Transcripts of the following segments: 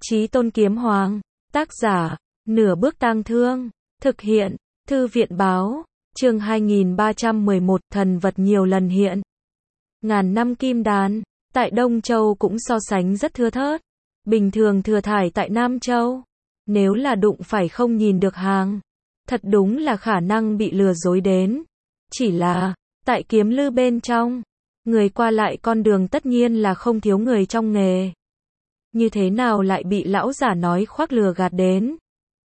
Chí Tôn Kiếm Hoàng. Tác giả, Nửa Bước Tang Thương. Thực hiện, Thư viện Báo. Chương 2311, thần vật nhiều lần hiện. Ngàn năm kim đan, tại Đông Châu cũng so sánh rất thưa thớt. Bình thường thừa thải tại Nam Châu. Nếu là đụng phải không nhìn được hàng, thật đúng là khả năng bị lừa dối đến. Chỉ là, tại Kiếm Lư bên trong, người qua lại con đường tất nhiên là không thiếu người trong nghề. Như thế nào lại bị lão giả nói khoác lừa gạt đến?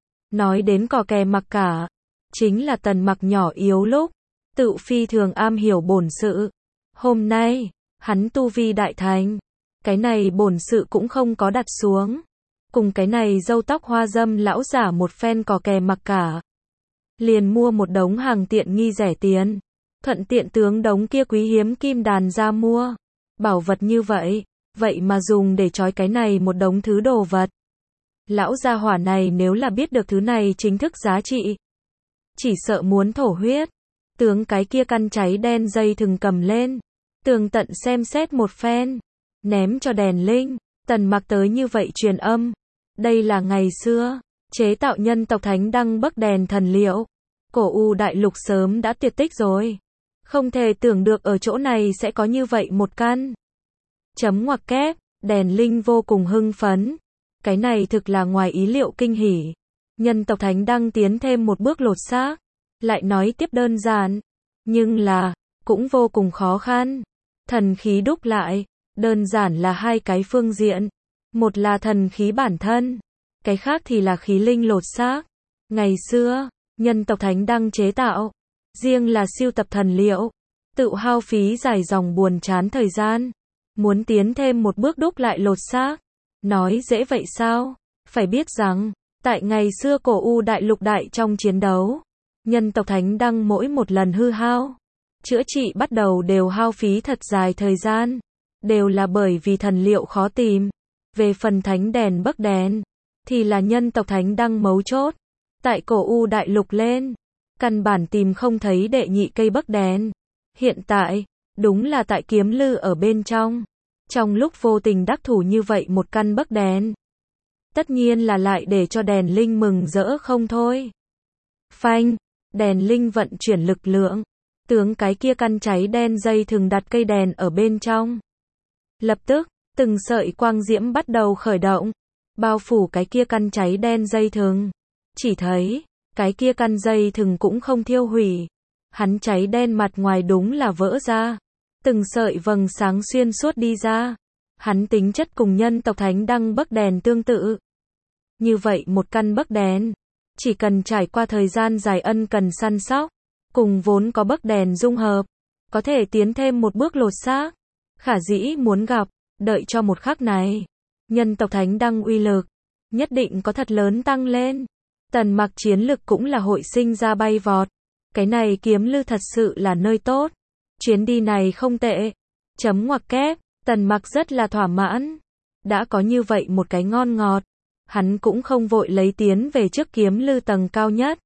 Nói đến cò kè mặc cả, chính là Tần Mặc nhỏ yếu lúc, tự phi thường am hiểu bổn sự. Hôm nay, hắn tu vi đại thành, cái này bổn sự cũng không có đặt xuống. Cùng cái này râu tóc hoa dâm lão giả một phen cò kè mặc cả. Liền mua một đống hàng tiện nghi rẻ tiền. Thuận tiện tướng đống kia quý hiếm kim đàn ra mua. Bảo vật như vậy, vậy mà dùng để trói cái này một đống thứ đồ vật. Lão gia hỏa này nếu là biết được thứ này chính thức giá trị, chỉ sợ muốn thổ huyết. Tướng cái kia căn cháy đen dây thừng cầm lên, tường tận xem xét một phen, ném cho đèn linh. Tần Mặc tới như vậy truyền âm. Đây là ngày xưa chế tạo nhân tộc thánh đăng bấc đèn thần liệu. Cổ U đại lục sớm đã tuyệt tích rồi. Không thể tưởng được ở chỗ này sẽ có như vậy một căn. Chấm ngoặc kép, đèn linh vô cùng hưng phấn. Cái này thực là ngoài ý liệu kinh hỉ. Nhân tộc thánh đăng tiến thêm một bước lột xác. Lại nói tiếp đơn giản, nhưng là, cũng vô cùng khó khăn. Thần khí đúc lại, đơn giản là hai cái phương diện. Một là thần khí bản thân, cái khác thì là khí linh lột xác. Ngày xưa, nhân tộc thánh đăng chế tạo, riêng là sưu tập thần liệu, tự hao phí dài dòng buồn chán thời gian. Muốn tiến thêm một bước đúc lại lột xác, nói dễ vậy sao? Phải biết rằng, tại ngày xưa cổ U đại lục đại trong chiến đấu, nhân tộc thánh đăng mỗi một lần hư hao, chữa trị bắt đầu đều hao phí thật dài thời gian. Đều là bởi vì thần liệu khó tìm. Về phần thánh đèn bấc đèn, thì là nhân tộc thánh đăng mấu chốt. Tại cổ U đại lục lên, căn bản tìm không thấy đệ nhị cây bấc đèn. Hiện tại, đúng là tại Kiếm Lư ở bên trong. Trong lúc vô tình đắc thủ như vậy một căn bấc đèn, tất nhiên là lại để cho đèn linh mừng rỡ không thôi. Phanh, đèn linh vận chuyển lực lượng, tướng cái kia căn cháy đen dây thừng đặt cây đèn ở bên trong. Lập tức, từng sợi quang diễm bắt đầu khởi động, bao phủ cái kia căn cháy đen dây thừng. Chỉ thấy, cái kia căn dây thừng cũng không thiêu hủy. Hắn cháy đen mặt ngoài đúng là vỡ ra. Từng sợi vầng sáng xuyên suốt đi ra. Hắn tính chất cùng nhân tộc thánh đăng bấc đèn tương tự. Như vậy một căn bấc đèn, chỉ cần trải qua thời gian dài ân cần săn sóc, cùng vốn có bấc đèn dung hợp, có thể tiến thêm một bước lột xác. Khả dĩ muốn gặp, đợi cho một khắc này, nhân tộc thánh đăng uy lực, nhất định có thật lớn tăng lên. Tần Mặc chiến lực cũng là hội sinh ra bay vọt. Cái này Kiếm Lư thật sự là nơi tốt. Chuyến đi này không tệ. Chấm ngoặc kép, Tần Mặc rất là thỏa mãn. Đã có như vậy một cái ngon ngọt. Hắn cũng không vội lấy tiến về trước Kiếm Lư tầng cao nhất,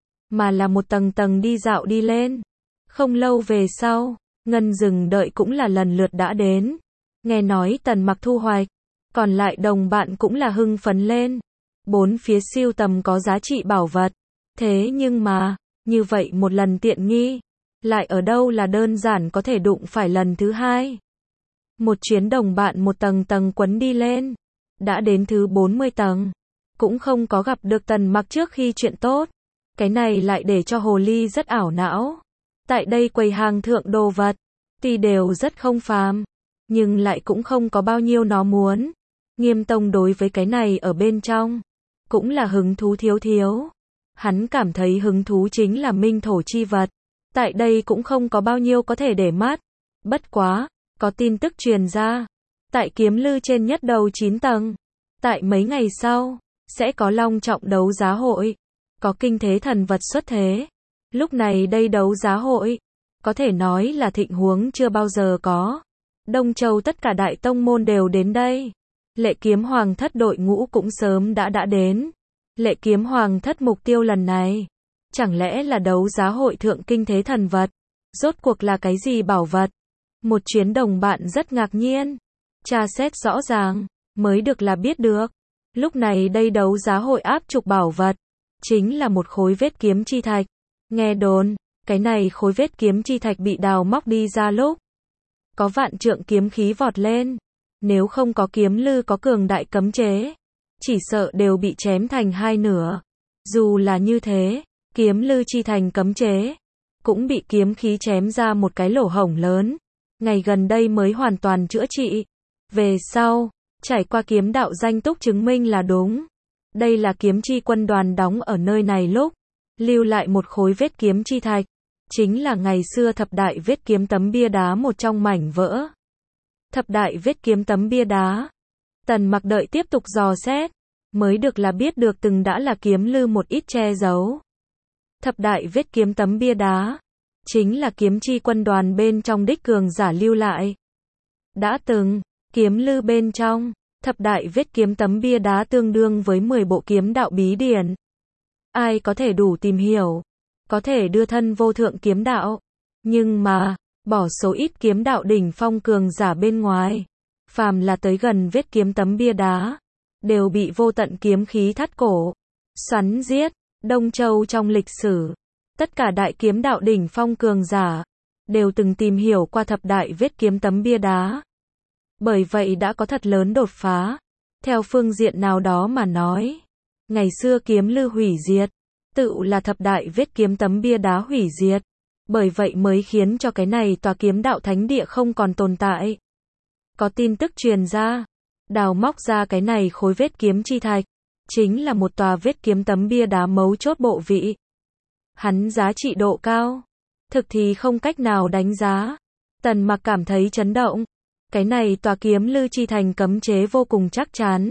mà là một tầng tầng đi dạo đi lên. Không lâu về sau, Ngân Dừng đợi cũng là lần lượt đã đến. Nghe nói Tần Mặc thu hoạch, còn lại đồng bạn cũng là hưng phấn lên. Bốn phía siêu tầm có giá trị bảo vật. Thế nhưng mà, như vậy một lần tiện nghi, lại ở đâu là đơn giản có thể đụng phải lần thứ hai. Một chuyến đồng bạn một tầng tầng quấn đi lên. Đã đến thứ 40 tầng. Cũng không có gặp được Tần Mặc trước khi chuyện tốt. Cái này lại để cho hồ ly rất ảo não. Tại đây quầy hàng thượng đồ vật, tuy đều rất không phàm, nhưng lại cũng không có bao nhiêu nó muốn. Nghiêm Tông đối với cái này ở bên trong, cũng là hứng thú thiếu thiếu. Hắn cảm thấy hứng thú chính là minh thổ chi vật. Tại đây cũng không có bao nhiêu có thể để mắt. Bất quá, có tin tức truyền ra. Tại Kiếm Lư trên nhất đầu 9 tầng, tại mấy ngày sau, sẽ có long trọng đấu giá hội. Có kinh thế thần vật xuất thế. Lúc này đây đấu giá hội, có thể nói là thịnh huống chưa bao giờ có. Đông Châu tất cả đại tông môn đều đến đây. Lệ Kiếm Hoàng thất đội ngũ cũng sớm đã đến. Lệ Kiếm Hoàng thất mục tiêu lần này, chẳng lẽ là đấu giá hội thượng kinh thế thần vật? Rốt cuộc là cái gì bảo vật? Một chuyến đồng bạn rất ngạc nhiên. Tra xét rõ ràng, mới được là biết được. Lúc này đây đấu giá hội áp trục bảo vật, chính là một khối vết kiếm chi thạch. Nghe đồn, cái này khối vết kiếm chi thạch bị đào móc đi ra lúc có vạn trượng kiếm khí vọt lên. Nếu không có kiếm lư có cường đại cấm chế, chỉ sợ đều bị chém thành hai nửa. Dù là như thế, kiếm lư chi thành cấm chế, cũng bị kiếm khí chém ra một cái lỗ hổng lớn. Ngày gần đây mới hoàn toàn chữa trị. Về sau, trải qua kiếm đạo danh túc chứng minh là đúng. Đây là kiếm chi quân đoàn đóng ở nơi này lúc lưu lại một khối vết kiếm chi thạch, chính là ngày xưa thập đại vết kiếm tấm bia đá một trong mảnh vỡ. Thập đại vết kiếm tấm bia đá. Tần Mặc đợi tiếp tục dò xét, mới được là biết được từng đã là kiếm lư một ít che giấu. Thập đại vết kiếm tấm bia đá, chính là kiếm chi quân đoàn bên trong đích cường giả lưu lại. Đã từng, kiếm lư bên trong, thập đại vết kiếm tấm bia đá tương đương với 10 bộ kiếm đạo bí điển. Ai có thể đủ tìm hiểu, có thể đưa thân vô thượng kiếm đạo. Nhưng mà, bỏ số ít kiếm đạo đỉnh phong cường giả bên ngoài, phàm là tới gần vết kiếm tấm bia đá, đều bị vô tận kiếm khí thắt cổ, xoắn giết. Đông Châu trong lịch sử, tất cả đại kiếm đạo đỉnh phong cường giả, đều từng tìm hiểu qua thập đại vết kiếm tấm bia đá. Bởi vậy đã có thật lớn đột phá. Theo phương diện nào đó mà nói, ngày xưa kiếm lư hủy diệt, tự là thập đại vết kiếm tấm bia đá hủy diệt. Bởi vậy mới khiến cho cái này tòa kiếm đạo thánh địa không còn tồn tại. Có tin tức truyền ra, đào móc ra cái này khối vết kiếm chi thạch, chính là một tòa vết kiếm tấm bia đá mấu chốt bộ vị. Hắn giá trị độ cao, thực thì không cách nào đánh giá. Tần Mặc cảm thấy chấn động. Cái này tòa kiếm lư chi thành cấm chế vô cùng chắc chắn.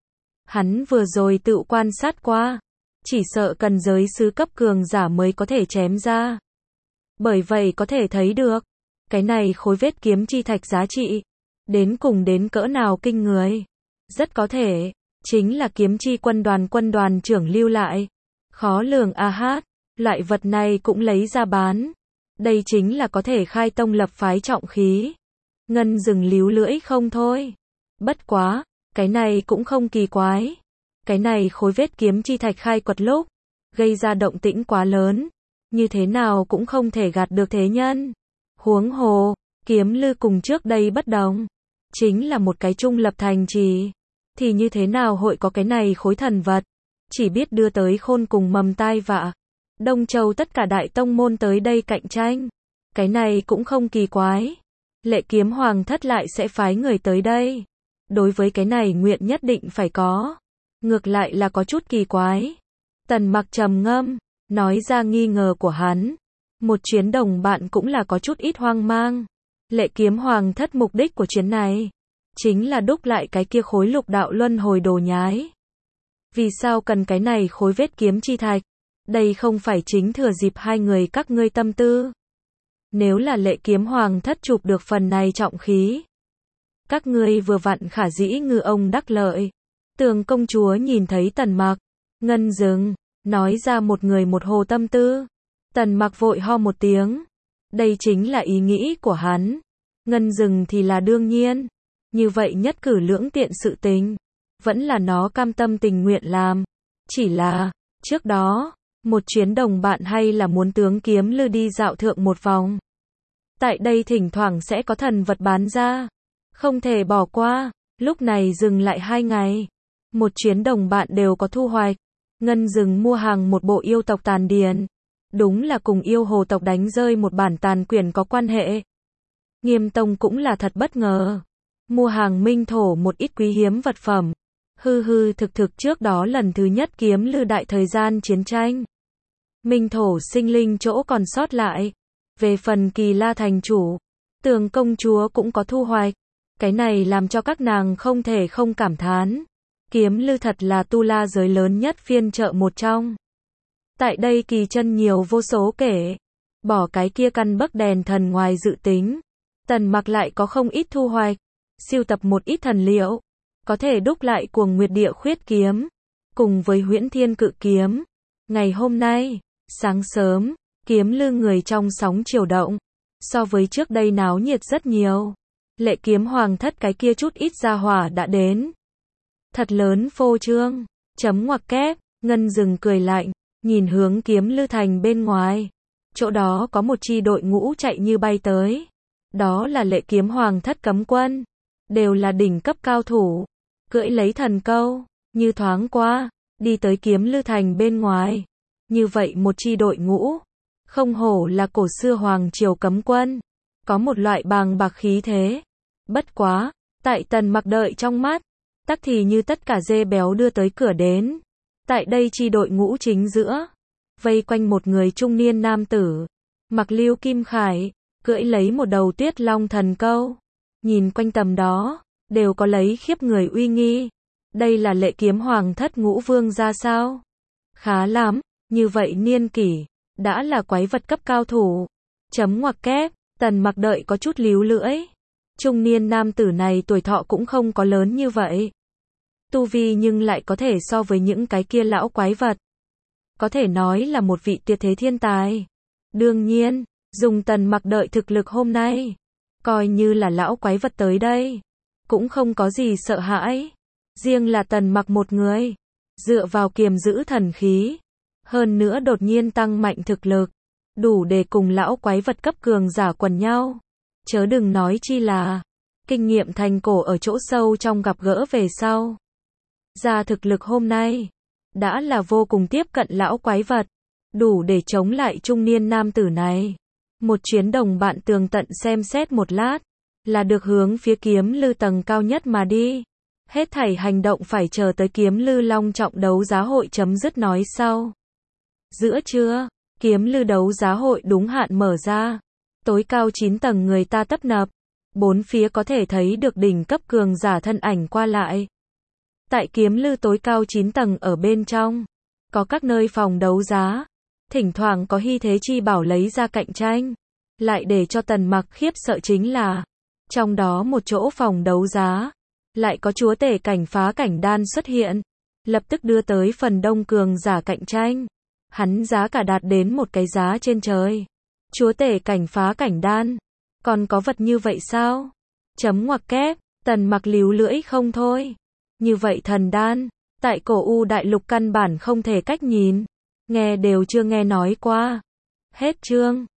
Hắn vừa rồi tự quan sát qua, chỉ sợ cần giới sứ cấp cường giả mới có thể chém ra. Bởi vậy có thể thấy được, cái này khối vết kiếm chi thạch giá trị, đến cùng đến cỡ nào kinh người. Rất có thể, chính là kiếm chi quân đoàn trưởng lưu lại. Khó lường a hát, loại vật này cũng lấy ra bán. Đây chính là có thể khai tông lập phái trọng khí. Ngân Dừng líu lưỡi không thôi. Bất quá, cái này cũng không kỳ quái. Cái này khối vết kiếm chi thạch khai quật lúc, gây ra động tĩnh quá lớn. Như thế nào cũng không thể gạt được thế nhân. Huống hồ, kiếm lư cùng trước đây bất đồng. Chính là một cái trung lập thành trì. Thì như thế nào hội có cái này khối thần vật. Chỉ biết đưa tới khôn cùng mầm tai vạ. Đông Châu tất cả đại tông môn tới đây cạnh tranh. Cái này cũng không kỳ quái. Lệ Kiếm Hoàng thất lại sẽ phái người tới đây. Đối với cái này nguyện nhất định phải có. Ngược lại là có chút kỳ quái. Tần Mặc trầm ngâm, nói ra nghi ngờ của hắn. Một chuyến đồng bạn cũng là có chút ít hoang mang. Lệ Kiếm Hoàng thất mục đích của chuyến này, chính là đúc lại cái kia khối lục đạo luân hồi đồ nhái. Vì sao cần cái này khối vết kiếm chi thạch? Đây không phải chính thừa dịp hai người các ngươi tâm tư. Nếu là Lệ Kiếm Hoàng thất chụp được phần này trọng khí, các ngươi vừa vặn khả dĩ ngư ông đắc lợi. Tường công chúa nhìn thấy Tần Mặc, Ngân Dừng, nói ra một người một hồ tâm tư. Tần Mặc vội ho một tiếng. Đây chính là ý nghĩ của hắn. Ngân Dừng thì là đương nhiên. Như vậy nhất cử lưỡng tiện sự tình, vẫn là nó cam tâm tình nguyện làm. Chỉ là, trước đó, một chuyến đồng bạn hay là muốn tướng kiếm lư đi dạo thượng một vòng. Tại đây thỉnh thoảng sẽ có thần vật bán ra. Không thể bỏ qua. Lúc này dừng lại 2 ngày. Một chuyến đồng bạn đều có thu hoạch. Ngân Dừng mua hàng một bộ yêu tộc tàn điền. Đúng là cùng yêu hồ tộc đánh rơi một bản tàn quyển có quan hệ. Nghiêm Tông cũng là thật bất ngờ. Mua hàng minh thổ một ít quý hiếm vật phẩm. Thực trước đó lần thứ nhất kiếm lư đại thời gian chiến tranh. Minh thổ sinh linh chỗ còn sót lại. Về phần Kỳ La thành chủ, Tường công chúa cũng có thu hoạch. Cái này làm cho các nàng không thể không cảm thán. Kiếm lư thật là tu la giới lớn nhất phiên chợ một trong. Tại đây kỳ chân nhiều vô số kể. Bỏ cái kia căn bấc đèn thần ngoài dự tính. Tần Mặc lại có không ít thu hoạch. Siêu tập một ít thần liệu. Có thể đúc lại Cuồng Nguyệt Địa Khuyết kiếm. Cùng với Huyễn Thiên Cự kiếm. Ngày hôm nay, sáng sớm, kiếm lư người trong sóng chiều động. So với trước đây náo nhiệt rất nhiều. Lệ Kiếm Hoàng thất cái kia chút ít gia hỏa đã đến. Thật lớn phô trương. Chấm ngoặc kép, Ngân dừng cười lạnh, nhìn hướng Kiếm Lư Thành bên ngoài. Chỗ đó có một chi đội ngũ chạy như bay tới. Đó là Lệ Kiếm Hoàng thất cấm quân. Đều là đỉnh cấp cao thủ. Cưỡi lấy thần câu, như thoáng qua, đi tới Kiếm Lư Thành bên ngoài. Như vậy một chi đội ngũ. Không hổ là cổ xưa hoàng triều cấm quân. Có một loại bàng bạc khí thế. Bất quá, tại Tần Mặc đợi trong mắt, tắc thì như tất cả dê béo đưa tới cửa đến. Tại đây chi đội ngũ chính giữa, vây quanh một người trung niên nam tử, mặc lưu kim khải, cưỡi lấy một đầu tuyết long thần câu. Nhìn quanh tầm đó, đều có lấy khiếp người uy nghi. Đây là Lệ Kiếm Hoàng thất ngũ vương ra sao? Khá lắm, như vậy niên kỷ, đã là quái vật cấp cao thủ. Chấm ngoặc kép, Tần Mặc đợi có chút líu lưỡi. Trung niên nam tử này tuổi thọ cũng không có lớn như vậy. Tu vi nhưng lại có thể so với những cái kia lão quái vật. Có thể nói là một vị tuyệt thế thiên tài. Đương nhiên, dùng Tần Mặc đợi thực lực hôm nay, coi như là lão quái vật tới đây, cũng không có gì sợ hãi. Riêng là Tần Mặc một người, dựa vào kiềm giữ thần khí, hơn nữa đột nhiên tăng mạnh thực lực, đủ để cùng lão quái vật cấp cường giả quần nhau. Chớ đừng nói chi là kinh nghiệm thành cổ ở chỗ sâu trong gặp gỡ về sau. Ra thực lực hôm nay, đã là vô cùng tiếp cận lão quái vật, đủ để chống lại trung niên nam tử này. Một chuyến đồng bạn tường tận xem xét một lát, là được hướng phía Kiếm Lư tầng cao nhất mà đi. Hết thảy hành động phải chờ tới Kiếm Lư long trọng đấu giá hội chấm dứt nói sau. Giữa trưa, Kiếm Lư đấu giá hội đúng hạn mở ra. Tối cao 9 tầng người ta tấp nập. Bốn phía có thể thấy được đỉnh cấp cường giả thân ảnh qua lại. Tại Kiếm Lư tối cao 9 tầng ở bên trong, có các nơi phòng đấu giá. Thỉnh thoảng có hy thế chi bảo lấy ra cạnh tranh. Lại để cho Tần Mặc khiếp sợ chính là, trong đó một chỗ phòng đấu giá, lại có chúa tể cảnh phá cảnh đan xuất hiện. Lập tức đưa tới phần đông cường giả cạnh tranh. Hắn giá cả đạt đến một cái giá trên trời. Chúa tể cảnh phá cảnh đan. Còn có vật như vậy sao? Chấm ngoặc kép, Tần Mặc líu lưỡi không thôi. Như vậy thần đan, tại cổ U đại lục căn bản không thể cách nhìn. Nghe đều chưa nghe nói qua. Hết chương.